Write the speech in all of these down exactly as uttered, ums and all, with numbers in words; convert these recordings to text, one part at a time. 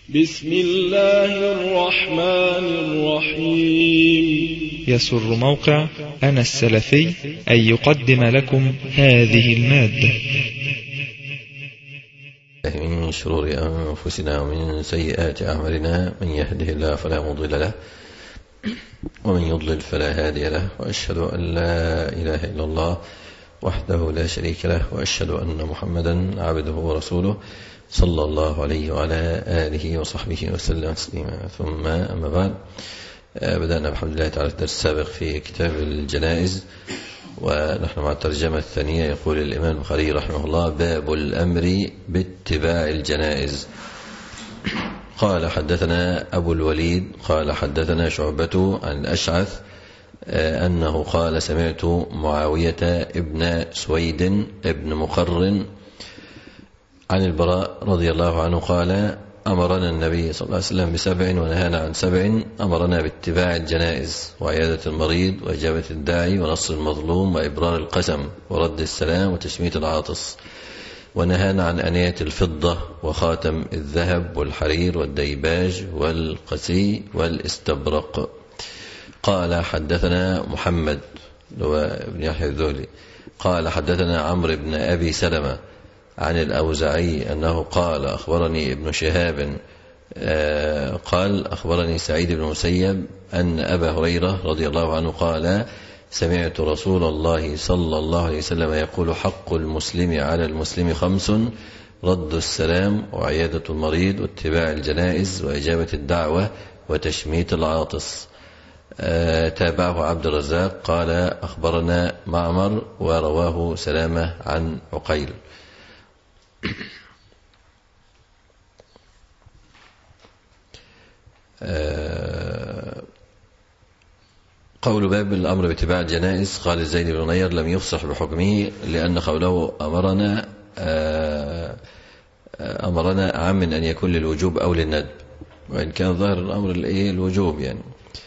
بسم الله الرحمن الرحيم. يسر موقع أنا السلفي أن يقدم لكم هذه المادة. من شرور أنفسنا ومن سيئات أعمالنا، من يهده الله فلا مضل له ومن يضلل فلا هادي له، وأشهد أن لا إله إلا الله وحده لا شريك له، وأشهد أن محمدا عبده ورسوله صلى الله عليه وعلى آله وصحبه وسلم تسليما. ثم أما بعد، بدأنا بحمد الله تعالى الدرس السابق في كتاب الجنائز، ونحن مع الترجمة الثانية. يقول الإمام البخاري رحمه الله: باب الأمر باتباع الجنائز. قال: حدثنا أبو الوليد قال حدثنا شعبة عن الأشعث أنه قال: سمعت معاوية ابن سويد ابن مقرن عن البراء رضي الله عنه قال: أمرنا النبي صلى الله عليه وسلم بسبع ونهانا عن سبع. أمرنا باتباع الجنائز وعيادة المريض وإجابة الداعي ونصر المظلوم وإبرار القسم ورد السلام وتشميت العاطس، ونهانا عن أنية الفضة وخاتم الذهب والحرير والديباج والقسي والاستبرق. قال: حدثنا محمد بن يحيى الذهلي قال حدثنا عمرو بن أبي سلمة عن الأوزاعي أنه قال: أخبرني ابن شهاب قال: أخبرني سعيد بن مسيب أن أبا هريرة رضي الله عنه قال: سمعت رسول الله صلى الله عليه وسلم يقول: حق المسلم على المسلم خمس: رد السلام وعيادة المريض واتباع الجنائز وإجابة الدعوة وتشميت العاطس. تابعه عبد الرزاق قال: أخبرنا معمر ورواه سلامة عن عقيل. قول باب الأمر باتباع الجنائز. قال الزيد بن نير: لم يفصح بحكمه، لأن قوله أمرنا أمرنا أعم من أن يكون للوجوب أو للندب، وإن كان ظاهر الأمر الوجوب يعني.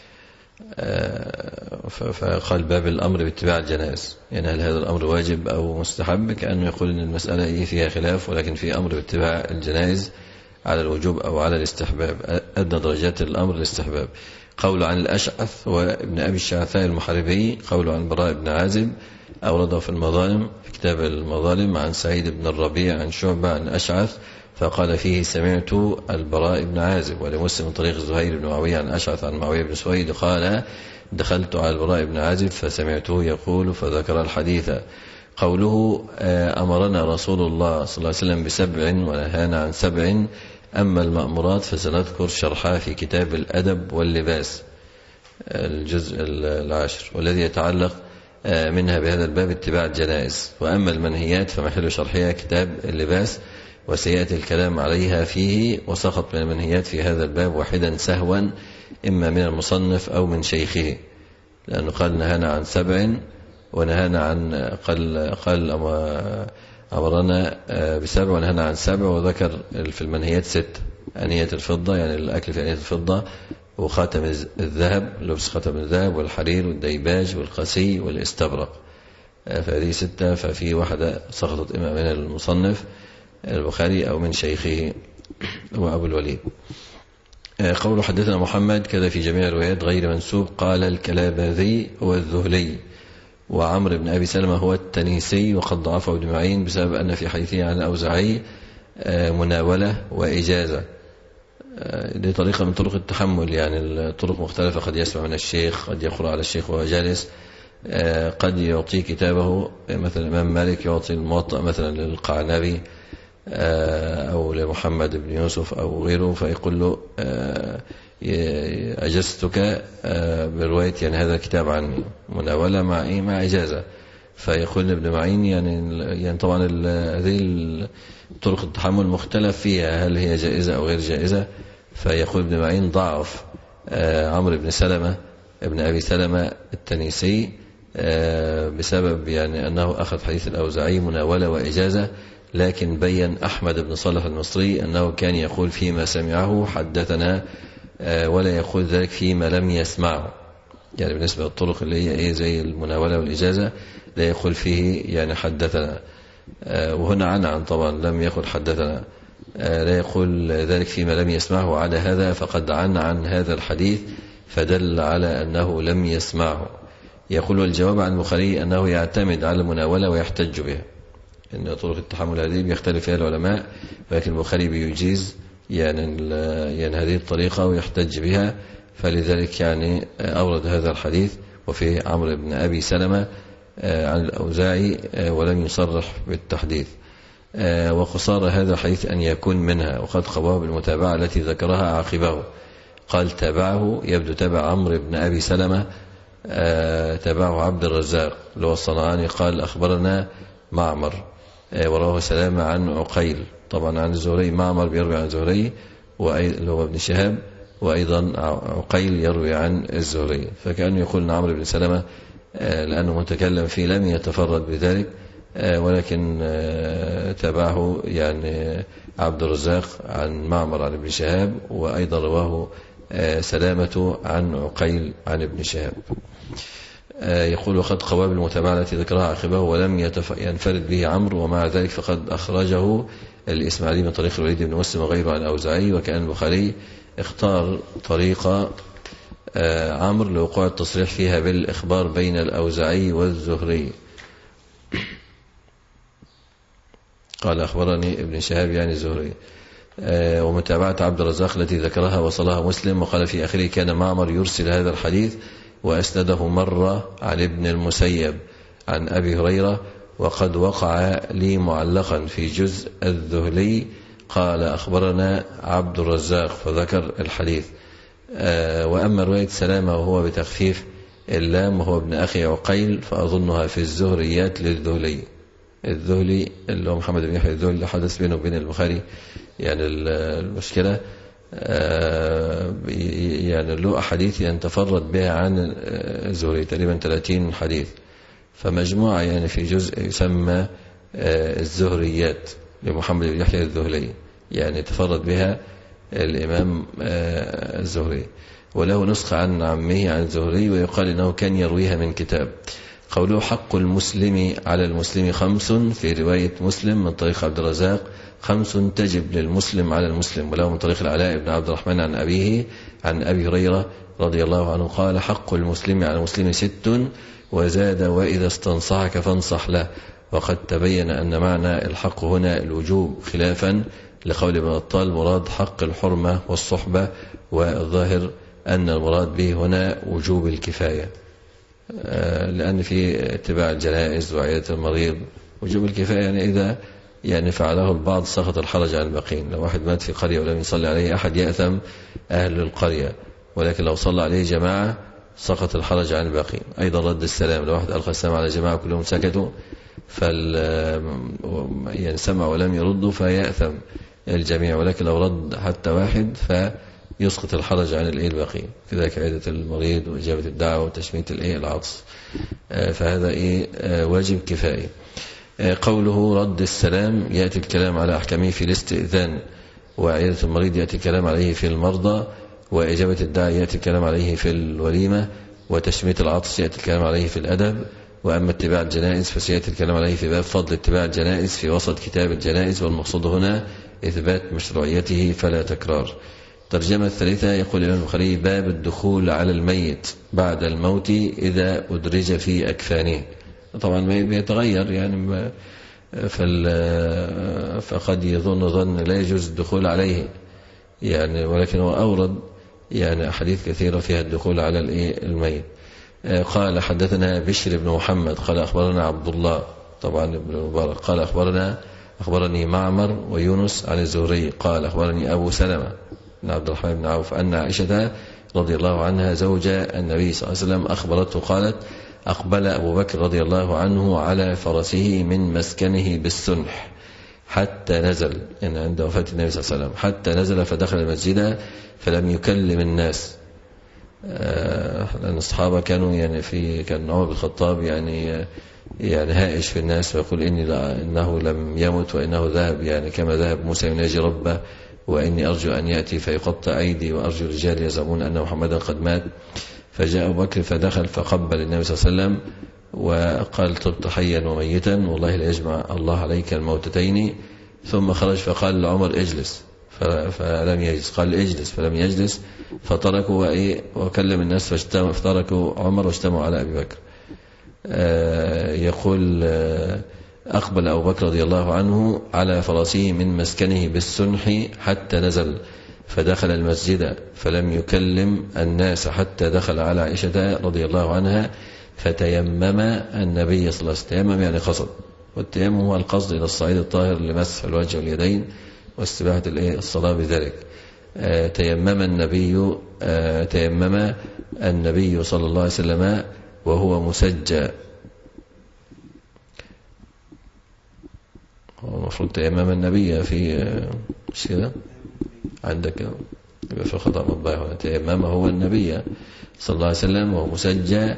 فقال باب الأمر باتباع الجنائز، يعني هل هذا الأمر واجب أو مستحب؟ كأنه يقول أن المسألة فيها خلاف، ولكن في أمر باتباع الجنائز على الوجوب أو على الاستحباب، أدنى درجات الأمر الاستحباب. قول عن الأشعث وابن أبي الشعثاء المحاربي، قول عن براء بن عازب أورده في المظالم في كتاب المظالم عن سعيد بن الربيع عن شعبة عن أشعث فقال فيه: سمعت البراء بن عازب. ولمسلم من طريق زهير بن معاوية عن أشعث عن معاوية بن سويد قال: دخلت على البراء بن عازب فسمعته يقول فذكر الحديث. قوله أمرنا رسول الله صلى الله عليه وسلم بسبع ونهانا عن سبع. أما المأمورات فسنذكر شرحها في كتاب الأدب واللباس الجزء العاشر، والذي يتعلق منها بهذا الباب اتباع الجنائز. وأما المنهيات فمحل شرحها كتاب اللباس، وسيأتي الكلام عليها فيه. وسقط من المنهيات في هذا الباب واحدا سهوا، إما من المصنف أو من شيخه، لأنه قال نهانا عن سبع ونهانا عن قال, قال أمرنا بسبع ونهانا عن سبع، وذكر في المنهيات ست: أنية الفضة، يعني الأكل في أنية الفضة، وخاتم الذهب، لبس خاتم الذهب، والحرير والديباج والقسي والاستبرق. فهذه ستة، ففي واحدة سقطت إما من المصنف البخاري أو من شيخه هو أبو الوليد. قوله حدثنا محمد كذا في جميع الروايات غير منسوب. قال الكلابذي هو الذهلي، وعمر بن أبي سلمة هو التنيسي، وقد ضعفه ابن معين بسبب أن في حديثه عن الأوزاعي مناولة وإجازة. دي طريقة من طرق التحمل، يعني الطرق مختلفة، قد يسمع من الشيخ، قد يقرأ على الشيخ وهو جالس، قد يعطي كتابه مثلا الإمام مالك يعطي الموطأ مثلا للقعنبي أو لمحمد بن يوسف أو غيره، فيقول له أجزتك برواية يعني هذا الكتاب عني، مناولة مع إيه؟ مع إجازة. فيقول ابن معين يعني, يعني طبعا هذه طرق التحمل مختلف فيها، هل هي جائزة أو غير جائزة. فيقول ابن معين ضعف عمرو بن سلمة ابن أبي سلمة التنيسي بسبب يعني أنه أخذ حديث الأوزاعي مناولة وإجازة، لكن بين أحمد بن صالح المصري أنه كان يقول فيما سمعه حدثنا، ولا يقول ذلك فيما لم يسمعه. يعني بالنسبة للطرق اللي هي إيه زي المناولة والإجازة لا يقول فيه يعني حدثنا، وهنا عن عن طبعا لم يقل حدثنا. لا يقول ذلك فيما لم يسمعه. على هذا فقد عن عن هذا الحديث فدل على أنه لم يسمعه. يقول والجواب عن البخاري أنه يعتمد على المناولة ويحتج بها، إن طرق التحمل هذه بيختلف فيها العلماء، ولكن البخاري بيجيز يعني, يعني هذه الطريقة ويحتج بها، فلذلك يعني أورد هذا الحديث. وفي عمرو بن أبي سلمة عن الأوزاعي ولم يصرح بالتحديث. وقصار هذا الحديث أن يكون منها، وقد قواه بالمتابعة التي ذكرها عاقبه. قال تابعه، يبدو تابع عمرو بن أبي سلمة، تابعه عبد الرزاق اللي هو الصنعاني. قال أخبرنا معمر ورواه سلامة عن عقيل، طبعا عن الزهري. معمر بيروي عن الزهري اللي هو ابن شهاب، وأيضا عقيل يروي عن الزهري، فكأنه يقول أن عمرو بن سلمة لأنه متكلم فيه لم يتفرد بذلك، ولكن تابعه يعني عبد الرزاق عن معمر عن ابن شهاب، وأيضا رواه سلامة عن عقيل عن ابن شهاب. يقول وقد قوى بالمتابعة التي ذكرها عاقبه ولم ينفرد به عمرو، ومع ذلك فقد أخرجه الإسماعيلي من طريق الوليد بن مسلم وغيره عن الأوزاعي. وكان البخاري اختار طريقة عمرو لوقوع التصريح فيها بالإخبار بين الأوزاعي والزهري. قال أخبرني ابن شهاب يعني الزهري. ومتابعة عبد الرزاق التي ذكرها وصلها مسلم، وقال في آخره كان معمر يرسل هذا الحديث وأسنده مرة عن ابن المسيب عن أبي هريرة، وقد وقع لي معلقا في جزء الذهلي. قال أخبرنا عبد الرزاق فذكر الحديث. وأما رواية سلامة وهو بتخفيف اللام وهو ابن أخي عقيل فأظنها في الزهريات للذهلي. الذهلي اللي هو محمد بن يحيى الذهلي حدث بينه وبين البخاري يعني المشكلة يعني له أحاديث يتفرد بها عن الزهري تقريبا ثلاثين حديث، فمجموعة يعني في جزء يسمى الزهريات لمحمد بن يحيى الذهلي، يعني تفرد بها الإمام الزهري، وله نسخة عن عمه عن الزهري، ويقال إنه كان يرويها من كتاب. قوله حق المسلم على المسلم خمس في رواية مسلم من طريق عبد الرزاق خمس تجب للمسلم على المسلم، وله من طريق العلاء بن عبد الرحمن عن أبيه عن أبي هريرة رضي الله عنه قال حق المسلم على المسلم ست، وزاد وإذا استنصحك فانصح له. وقد تبين أن معنى الحق هنا الوجوب، خلافا لقول ابن بطال مراد حق الحرمة والصحبة، والظاهر أن المراد به هنا وجوب الكفاية، لأن في اتباع الجنائز وعيادة المريض وجوب الكفاية، يعني إذا يعني فعله البعض سقط الحرج عن الباقين. لو واحد مات في قرية ولم يصلي عليه أحد يأثم أهل القرية، ولكن لو صلى عليه جماعة سقط الحرج عن الباقين. أيضا رد السلام، لو واحد ألقى السلام على جماعة كلهم سكتوا فال يعني سمع ولم يردوا فيأثم الجميع، ولكن لو رد حتى واحد فيسقط الحرج عن الباقين. كذلك عيادة المريض وإجابة الدعوة وتشميت العطس، فهذا إيه واجب كفاية. قوله رد السلام يأتي الكلام على أحكامه في الاستئذان، وعيادة المريض يأتي الكلام عليه في المرضى، وإجابة الداعي يأتي الكلام عليه في الوليمة، وتشميت العطس يأتي الكلام عليه في الأدب. وأما اتباع الجنائز فسيأتي الكلام عليه في باب فضل اتباع الجنائز في وسط كتاب الجنائز، والمقصود هنا إثبات مشروعيته فلا تكرار. ترجمة الثالثة يقول الإمام البخاري باب الدخول على الميت بعد الموت إذا أدرج في أكفانه. طبعا الميت بيتغير يعني فقد يظن ظن لا يجوز الدخول عليه يعني، ولكن هو أورد يعني أحاديث كثيرة فيها الدخول على الميت. قال حدثنا بشر بن محمد قال أخبرنا عبد الله طبعا ابن المبارك قال أخبرنا أخبرني معمر ويونس عن الزهري قال أخبرني أبو سلمة بن عبد الرحمن بن عوف أن عائشة رضي الله عنها زوجة النبي صلى الله عليه وسلم أخبرته قالت أقبل أبو بكر رضي الله عنه على فرسه من مسكنه بالسنح حتى نزل، يعني عند وفاة النبي صلى الله عليه وسلم، حتى نزل فدخل المسجد فلم يكلم الناس. لأن الصحابة كانوا يعني في كان عمر بن الخطاب يعني يعني هائش في الناس ويقول إني لا إنه لم يمت وإنه ذهب، يعني كما ذهب موسى يناجي ربه، وإني أرجو أن يأتي فيقطع أيدي وأرجو رجال يزعمون أن محمدا قد مات. فجاء أبو بكر فدخل فقبل النبي صلى الله عليه وسلم وقال طبت حيا وميتا والله لا يجمع الله عليك الموتتين. ثم خرج فقال لعمر اجلس فلم يجلس، قال اجلس فلم يجلس، فتركوا وإيه وكلم الناس فتركوا عمر واجتمعوا على أبي بكر. يقول أقبل أبو بكر رضي الله عنه على فرسه من مسكنه بالسنح حتى نزل، فدخل المسجد فلم يكلم الناس حتى دخل على عائشة رضي الله عنها فتيمم النبي صلى الله عليه وسلم. تيمم يعني قصد، والتيمم هو القصد إلى الصعيد الطاهر لمسح الوجه واليدين واستباحة الصلاة بذلك. تيمم النبي تيمم النبي صلى الله عليه وسلم وهو مسجى. هو المفروض تيمم النبي في مش كده عندك يبقى في خطأ مطبع هنا. تيمم هو النبي صلى الله عليه وسلم وهو مسجى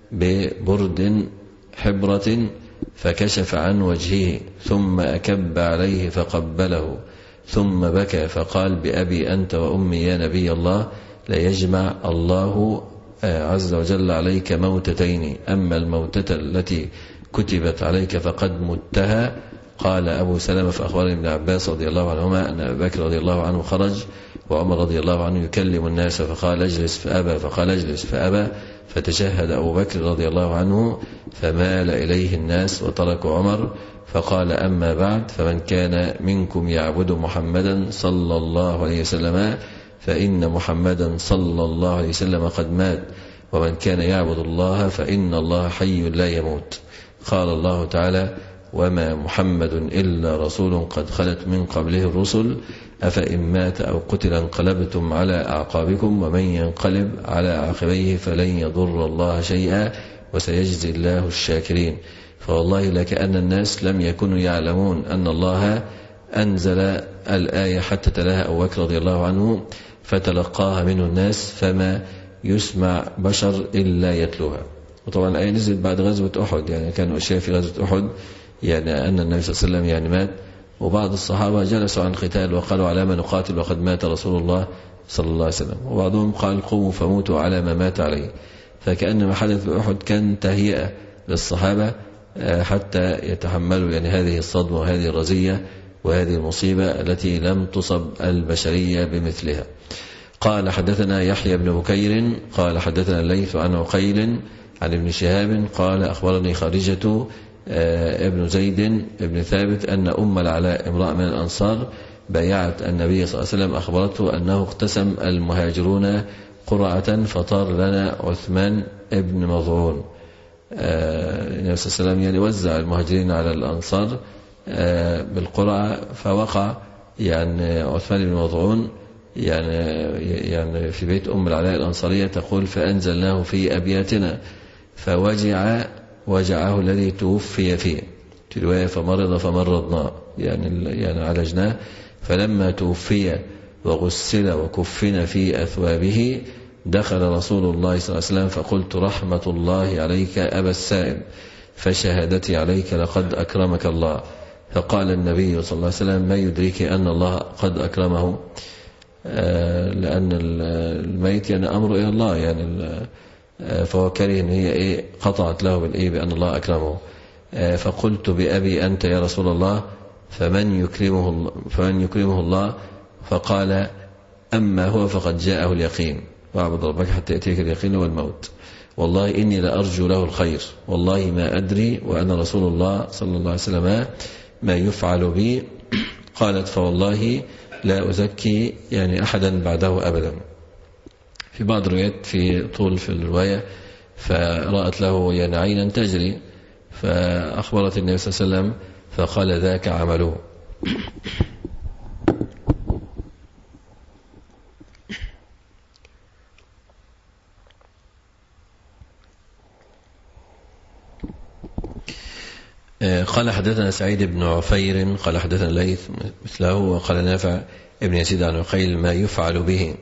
ببرد حبرة فكشف عن وجهه ثم أكب عليه فقبله ثم بكى فقال بأبي أنت وأمي يا نبي الله لا يجمع الله عز وجل عليك موتتين، أما الموتة التي كتبت عليك فقد متها. قال أبو سلمة فأخبرني ابن عباس رضي الله عنهما أن أبا بكر رضي الله عنه خرج وعمر رضي الله عنه يكلم الناس فقال اجلس فأبى، فقال اجلس فأبى، فتشهد أبو بكر رضي الله عنه فمال إليه الناس وتركوا عمر، فقال أما بعد فمن كان منكم يعبد محمدا صلى الله عليه وسلم فإن محمدا صلى الله عليه وسلم قد مات، ومن كان يعبد الله فإن الله حي لا يموت. قال الله تعالى وما محمد إلا رسول قد خلت من قبله الرسل أفإن مات أو قتل انقلبتم على أعقابكم ومن ينقلب على عقبيه فلن يضر الله شيئا وسيجزي الله الشاكرين. فوالله لكأن الناس لم يكونوا يعلمون أن الله أنزل الآية حتى تلاها أبو بكر رضي الله عنه فتلقاها منه الناس فما يسمع بشر إلا يتلوها. وطبعا الآية نزلت بعد غزوة أحد، يعني كانوا أشياء في غزوة أحد يعني أن النبي صلى الله عليه وسلم يعني مات، وبعض الصحابة جلسوا عن قتال وقالوا على ما نقاتل وقد مات رسول الله صلى الله عليه وسلم، وبعضهم قال قوموا فموتوا على ما مات عليه. فكأن ما حدث بأحد كان تهيئة للصحابة حتى يتحملوا يعني هذه الصدمة وهذه الرزية وهذه المصيبة التي لم تصب البشرية بمثلها. قال حدثنا يحيى بن بكير قال حدثنا الليث عن عقيل عن ابن شهاب قال أخبرني خارجة ابن زيد ابن ثابت أن أم العلاء امرأة من الأنصار بايعت النبي صلى الله عليه وسلم أخبرته أنه اقتسم المهاجرون قرعة فطار لنا عثمان ابن مظعون. النبي صلى الله عليه وسلم يعني وزع المهاجرين على الأنصار بالقرعة، فوقع يعني عثمان بن مظعون يعني يعني في بيت أم العلاء الأنصارية تقول فأنزلناه في أبياتنا فوجع وجعه الذي توفي فيه، في رواية فمرض فمرضنا يعني يعني عالجناه، فلما توفي وغسل وكفن في أثوابه دخل رسول الله صلى الله عليه وسلم فقلت رحمة الله عليك أبا السائب فشهادتي عليك لقد أكرمك الله. فقال النبي صلى الله عليه وسلم ما يدريك أن الله قد أكرمه، لأن الميت يعني أمر إلى الله يعني فهو كره ان هي ايه قطعت له بالايه بان الله اكرمه. فقلت بأبي انت يا رسول الله فمن يكرمه الله فمن يكرمه الله فقال اما هو فقد جاءه اليقين واعبد ربك حتى ياتيك اليقين والموت، والله اني لارجو له الخير والله ما ادري وانا رسول الله صلى الله عليه وسلم ما يفعل بي. قالت فوالله لا ازكي يعني احدا بعده ابدا. في بعض الروايات في طول في الرواية فرأت له يعني عينا تجري فأخبرت النبي صلى الله عليه وسلم فقال ذاك عمله. قال حدثنا سعيد بن عفير قال حدثنا الليث مثله وقال نافع ابن يزيد عن عقيل ما يفعل به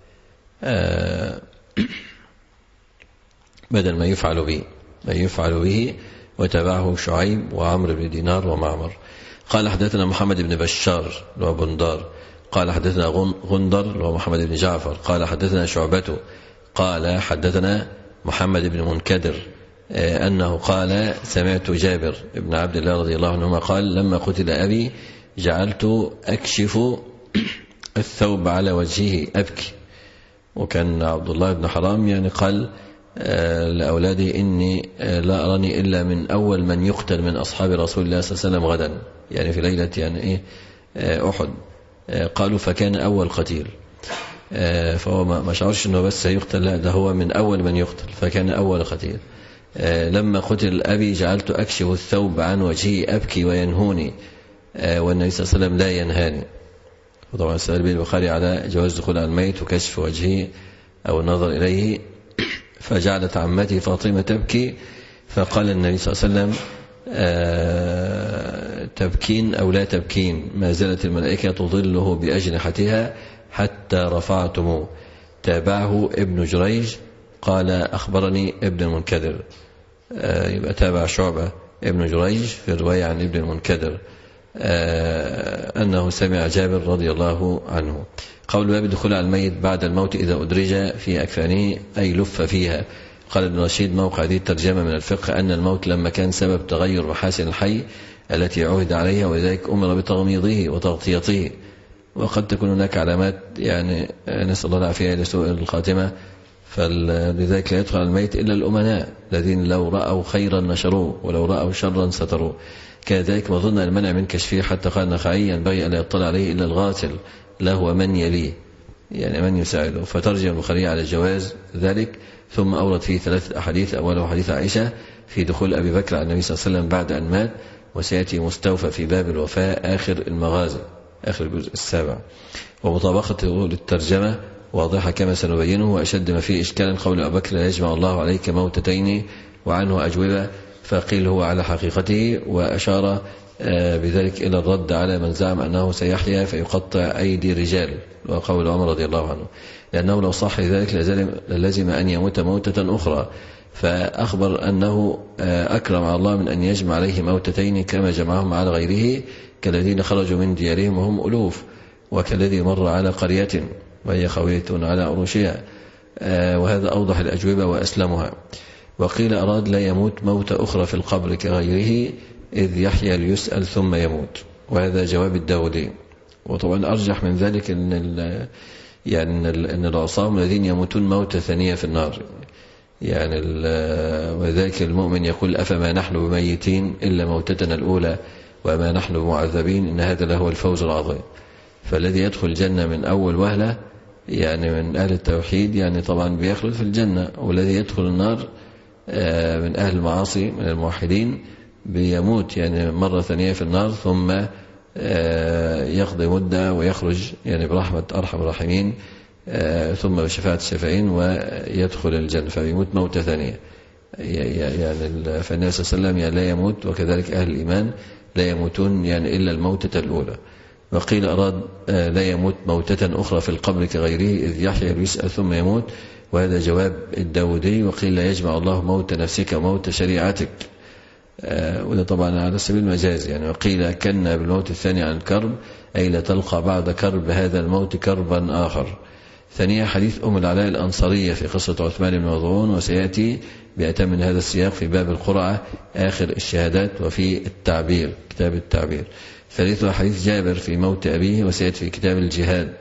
بدل ما يفعل به ما يفعل به وتبعه شعيب وعمر بن دينار ومعمر. قال حدثنا محمد بن بشار اللي بندار قال حدثنا غندر اللي هو محمد بن جعفر قال حدثنا شعبته قال حدثنا محمد بن منكدر أنه قال سمعت جابر بن عبد الله رضي الله عنهما قال لما قتل أبي جعلت أكشف الثوب على وجهه أبكي. وكان عبد الله بن حرام يعني قال لأولادي إني لا أراني إلا من أول من يقتل من أصحاب رسول الله صلى الله عليه وسلم غدا، يعني في ليلة يعني إيه أحد. قالوا فكان أول قتيل، فهو ما شعرش إنه بس يقتل، لا ده هو من أول من يقتل، فكان أول قتيل. لما قتل أبي جعلت أكشف الثوب عن وجهي أبكي وينهوني، والنبي صلى الله عليه وسلم لا ينهاني. وطبعا سأل به البخاري على جواز دخول على الميت وكشف وجهه أو النظر إليه. فجعلت عمتي فاطمة تبكي، فقال النبي صلى الله عليه وسلم تبكين أو لا تبكين، ما زالت الملائكة تظله بأجنحتها حتى رفعتموه. تابعه ابن جريج قال أخبرني ابن المنكدر، يبقى تابع شعبة ابن جريج في الرواية عن ابن المنكدر أنه سمع جابر رضي الله عنه. قول باب الدخول على الميت بعد الموت إذا أدرج في أكفانه أي لف فيها. قال ابن رشيد موقع هذه الترجمة من الفقه أن الموت لما كان سبب تغير محاسن الحي التي عهد عليها، ولذلك أمر بتغميضه وتغطيته. وقد تكون هناك علامات يعني نسأل الله العافية لسوء الخاتمة، فلذلك لا يدخل على الميت إلا الأمناء الذين لو رأوا خيرا نشروه ولو رأوا شرا ستروه. كذلك ما ظن المنع من كشفه، حتى قال النخعي ينبغي أن لا يطلع عليه إلا الغاسل له ومن يليه، يعني من يساعده. فترجم البخاري على جواز ذلك، ثم أورد فيه ثلاثة أحاديث. أوله حديث عائشة في دخول أبي بكر على النبي صلى الله عليه وسلم بعد أن مات، وسيأتي مستوفى في باب الوفاء آخر المغازي آخر الجزء السابع. ومطابقته للترجمة واضحة كما سنبينه. وأشد ما فيه إشكالا قول أبي بكر لا يجمع الله عليك موتتين، وعنه أجوبة، فقيل هو على حقيقته، وأشار بذلك إلى الرد على من زعم أنه سيحيا فيقطع أيدي رجال، وقول عمر رضي الله عنه، لأنه لو صح ذلك لازم أن يموت موتة أخرى. فأخبر أنه أكرم على الله من أن يجمع عليه موتتين كما جمعهم على غيره، كالذين خرجوا من ديارهم وهم ألوف، وكالذي مر على قرية وهي خوية على عروشها. وهذا أوضح الأجوبة وأسلمها. وقيل أراد لا يموت موت أخرى في القبر كغيره، إذ يحيى ليسأل ثم يموت، وهذا جواب الداودي. وطبعا أرجح من ذلك أن يعني أن العصام الذين يموتون موت ثانية في النار، يعني وذلك المؤمن يقول أفما نحن بميتين إلا موتتنا الأولى وما نحن بمعذبين، إن هذا لهو الفوز العظيم. فالذي يدخل الجنة من أول وهلة يعني من أهل التوحيد يعني طبعا بيخلد في الجنة، والذي يدخل النار من أهل المعاصي من الموحدين بيموت يعني مرة ثانية في النار، ثم يقضي مدة ويخرج يعني برحمة أرحم الراحمين، ثم بشفاعة الشفاعين ويدخل الجنة، فيموت موتة ثانية. يعني فالنبي صلى الله عليه وسلم يعني لا يموت، وكذلك أهل الإيمان لا يموتون يعني إلا الموتة الأولى. وقيل أراد لا يموت موتة أخرى في القبر كغيره، إذ يحيى ويسأل ثم يموت، وهذا جواب الداودي. وقيل لا يجمع الله موت نفسك وموت شريعتك، وده طبعا على سبيل المجاز يعني. وقيل كنا بالموت الثاني عن الكرب، أي لا تلقى بعد كرب هذا الموت كربا آخر. ثانية حديث أم العلاء الأنصارية في قصة عثمان بن مظعون، وسيأتي بأتم من هذا السياق في باب القرعة آخر الشهادات وفي التعبير كتاب التعبير. ثالثها حديث جابر في موت أبيه، وسيأتي في كتاب الجهاد.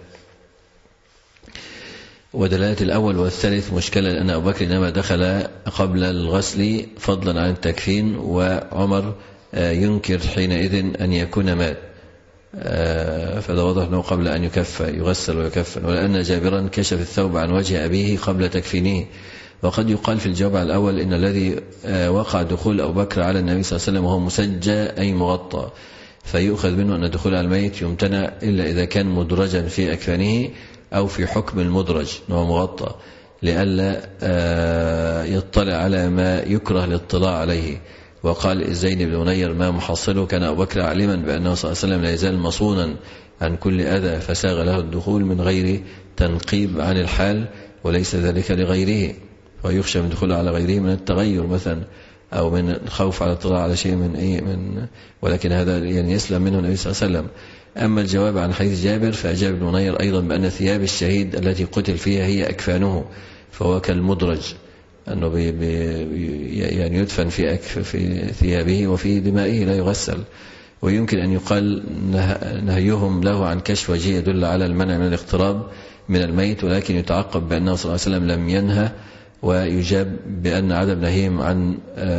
ودلالة الأول والثالث مشكلة، لأن أبو بكر إنما دخل قبل الغسل فضلا عن التكفين، وعمر ينكر حينئذ أن يكون مات، فهذا واضح أنه قبل أن يكفى يغسل ويكفن. ولأن جابرا كشف الثوب عن وجه أبيه قبل تكفينه. وقد يقال في الجواب على الأول إن الذي وقع دخول أبو بكر على النبي صلى الله عليه وسلم وهو مسجى أي مغطى، فيؤخذ منه أن الدخول على الميت يمتنع إلا إذا كان مدرجا في أكفانه أو في حكم المدرج أنه مغطى، لئلا يطلع على ما يكره الاطلاع عليه. وقال الزين بن منير ما محصله، كان أبو بكر علما بأنه صلى الله عليه وسلم لا يزال مصونا عن كل أذى، فساغ له الدخول من غير تنقيب عن الحال، وليس ذلك لغيره، ويخشى من دخوله على غيره من التغير مثلا، أو من الخوف على الاطلاع على شيء من إيه من ولكن هذا يعني يسلم منه النبي صلى الله عليه وسلم. أما الجواب عن حديث جابر فأجاب ابن منير أيضا بأن ثياب الشهيد التي قتل فيها هي أكفانه، فهو كالمدرج أنه بي بي يعني يدفن في أكف في ثيابه وفي دمائه لا يغسل. ويمكن أن يقال نهيهم له عن كشف وجهه يدل على المنع من الاقتراب من الميت، ولكن يتعقب بأنه صلى الله عليه وسلم لم ينهى، ويجاب بأن عدم نهيهم عن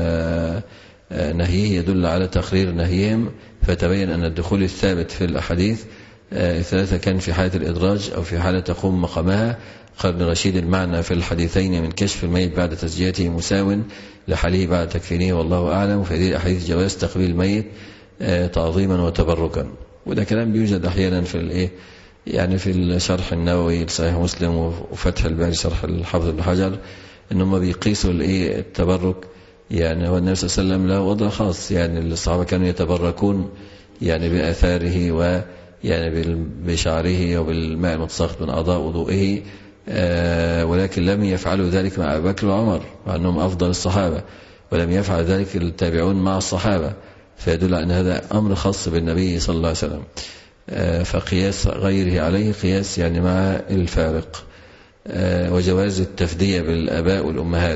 نهيه يدل على تقرير نهيهم، فتبين أن الدخول الثابت في الأحاديث الثلاثة كان في حالة الإدراج أو في حالة تقوم مقامها. قال ابن رشيد المعنى في الحديثين من كشف الميت بعد تسجيته مساو لحاله بعد تكفينه والله أعلم، وفي هذه الأحاديث جواز تقبيل الميت تعظيما وتبركا. وده كلام بيوجد أحيانا في الإيه يعني في الشرح النووي لصحيح مسلم وفتح الباري شرح الحافظ ابن حجر، إنهم بيقيسوا الإيه التبرك. يعني هو النبي صلى الله عليه وسلم له وضع خاص، يعني الصحابة كانوا يتبركون يعني بآثاره ويعني بشعره وبالماء المتساقط من أعضاء وضوئه، آه ولكن لم يفعلوا ذلك مع أبي بكر وعمر مع أنهم أفضل الصحابة، ولم يفعل ذلك التابعون مع الصحابة، فيدل على أن هذا أمر خاص بالنبي صلى الله عليه وسلم. آه فقياس غيره عليه قياس يعني مع الفارق. آه وجواز التفدية بالآباء والأمهات،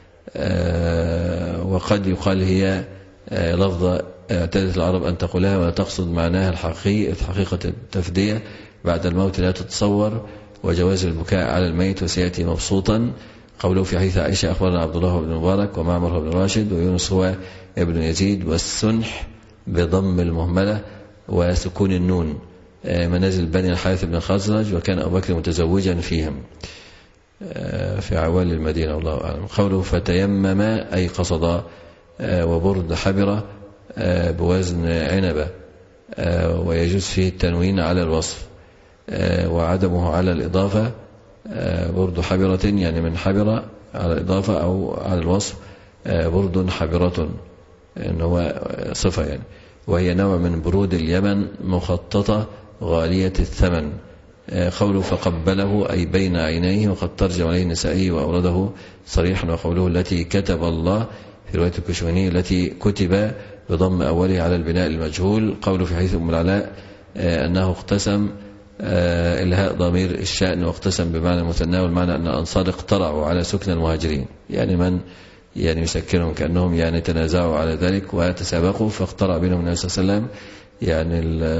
آه وقد يقال هي آه لفظة اعتادت العرب أن تقولها ولا تقصد معناها الحقيقي، حقيقة التفدية بعد الموت لا تتصور. وجواز البكاء على الميت وسيأتي مبسوطا. قوله في حديث عائشة أخبرنا عبد الله بن مبارك ومعمر بن راشد ويونس هو ابن يزيد، والسنح بضم المهملة وسكون النون منازل بني الحارث بن خزرج، وكان أبو بكر متزوجا فيهم في عوالي المدينة والله أعلم. قوله فتيمم أي قصد، وبرد حبرة بوزن عنبة، ويجوز فيه التنوين على الوصف وعدمه على الإضافة. برد حبرة يعني من حبرة على الإضافة أو على الوصف برد حبرة إن هو صفة يعني، وهي نوع من برود اليمن مخططة غالية الثمن. قوله فقبله أي بين عينيه، وقد ترجم عليه النسائي وأورده صريحا. وقوله التي كتب الله في رواية الكشميني التي كتب بضم أوله على البناء المجهول. قوله في حديث أم العلاء أنه اقتسم الهاء ضمير الشأن واقتسم بمعنى المثنى، والمعنى أن الأنصار اقترعوا على سكن المهاجرين، يعني من يعني يسكنهم كأنهم يعني تنازعوا على ذلك وتسابقوا، فاقترع بينهم النبي صلى الله عليه وسلم يعني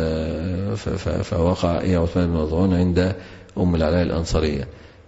فوقع إيه عثمان بن مظعون عند أم العلاء الأنصارية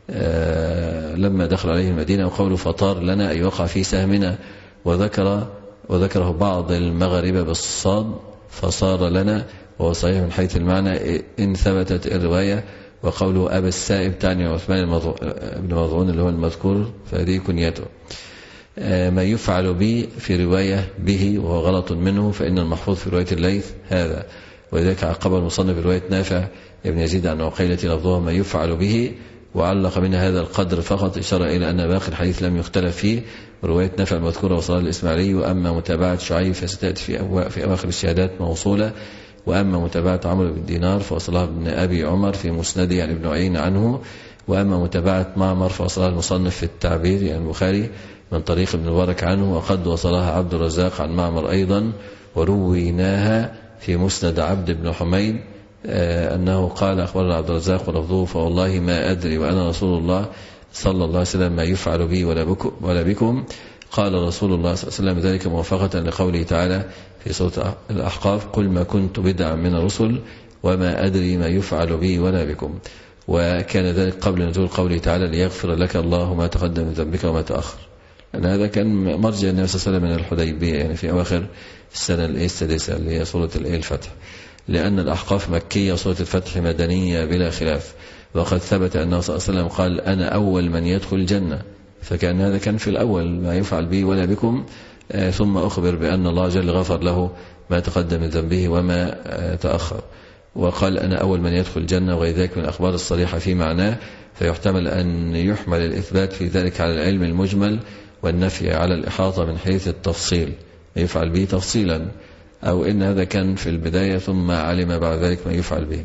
لما دخل عليه المدينة. وقوله فطار لنا أي وقع في سهمنا، وذكر وذكره بعض المغاربة بالصاد فصار لنا، وهو صحيح من حيث المعنى إن ثبتت الرواية. وقوله أبا السائب تعني عثمان بن مظعون اللي هو المذكور، فهذه كنيته. ما يفعل به في رواية به وهو غلط منه، فإن المحفوظ في رواية الليث هذا، ولذلك عقب المصنف رواية نافع ابن يزيد عن عقيلة لفظها ما يفعل به، وعلق من هذا القدر فقط، إشارة إلى أن باقي الحديث لم يختلف فيه. رواية نافع المذكورة وصلها الإسماعيلي. وأما متابعة شعيب فستأتي في في أواخر الشهادات موصولة. وأما متابعة عمرو بن دينار فوصلها ابن أبي عمر في مسنده يعني ابن عيين عنه. وأما متابعة معمر فوصلها المصنف في التعبير يعني البخاري من طريق ابن مبارك عنه، وقد وصلها عبد الرزاق عن معمر أيضا. ورويناها في مسند عبد بن حميد أنه قال أخبرنا عبد الرزاق ولفظه فوالله ما أدري وأنا رسول الله صلى الله عليه وسلم ما يفعل بي ولا بكم, ولا بكم. قال رسول الله صلى الله عليه وسلم ذلك موافقة لقوله تعالى في سورة الأحقاف قل ما كنت بدعا من الرسل وما أدري ما يفعل بي ولا بكم. وكان ذلك قبل نزول قوله تعالى ليغفر لك الله ما تقدم من ذنبك وما تأخر، لأن هذا كان مرجع النبي صلى الله عليه وسلم من الحديبية يعني في أواخر السنة السادسة اللي هي سورة الفتح، لأن الأحقاف مكية وسورة الفتح مدنية بلا خلاف. وقد ثبت أنه صلى الله عليه وسلم قال أنا أول من يدخل الجنة، فكان هذا كان في الأول ما يفعل بي ولا بكم. آه ثم أخبر بأن الله جل غفر له ما تقدم من ذنبه وما آه تأخر، وقال أنا أول من يدخل الجنة، وغير ذلك من الأخبار الصريحة في معناه. فيحتمل أن يحمل الإثبات في ذلك على العلم المجمل والنفي على الإحاطة من حيث التفصيل يفعل به تفصيلا، أو إن هذا كان في البداية ثم علم بعد ذلك ما يفعل به.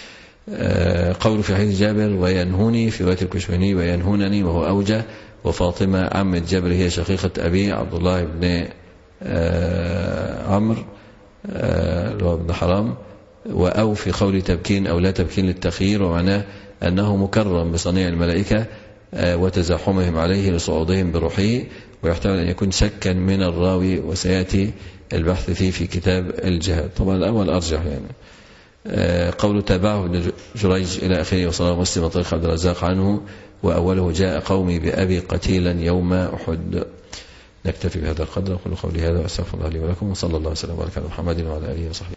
آه قول في حديث جابر وينهوني في رواية الكشميني وينهونني وهو أوجه. وفاطمة عمة جابر هي شقيقة أبي عبد الله بن آه عمرو آه بن حرام. وأو في قول تبكين أو لا تبكين للتخيير، ومعناه أنه مكرم بصنيع الملائكة وتزاحمهم عليه لصعودهم بروحه، ويحتمل أن يكون شكا من الراوي، وسيأتي البحث فيه في كتاب الجهاد. طبعا الأول أرجح يعني. قول تابعه ابن جريج إلى آخره، وصلى مسلم وطريق عبد الرزاق عنه، وأوله جاء قومي بأبي قتيلا يوم أحد. نكتفي بهذا القدر. أقول قولي هذا وأستغفر الله لي ولكم، وصلى الله وسلم وبارك على محمد وعلى آله وصحبه.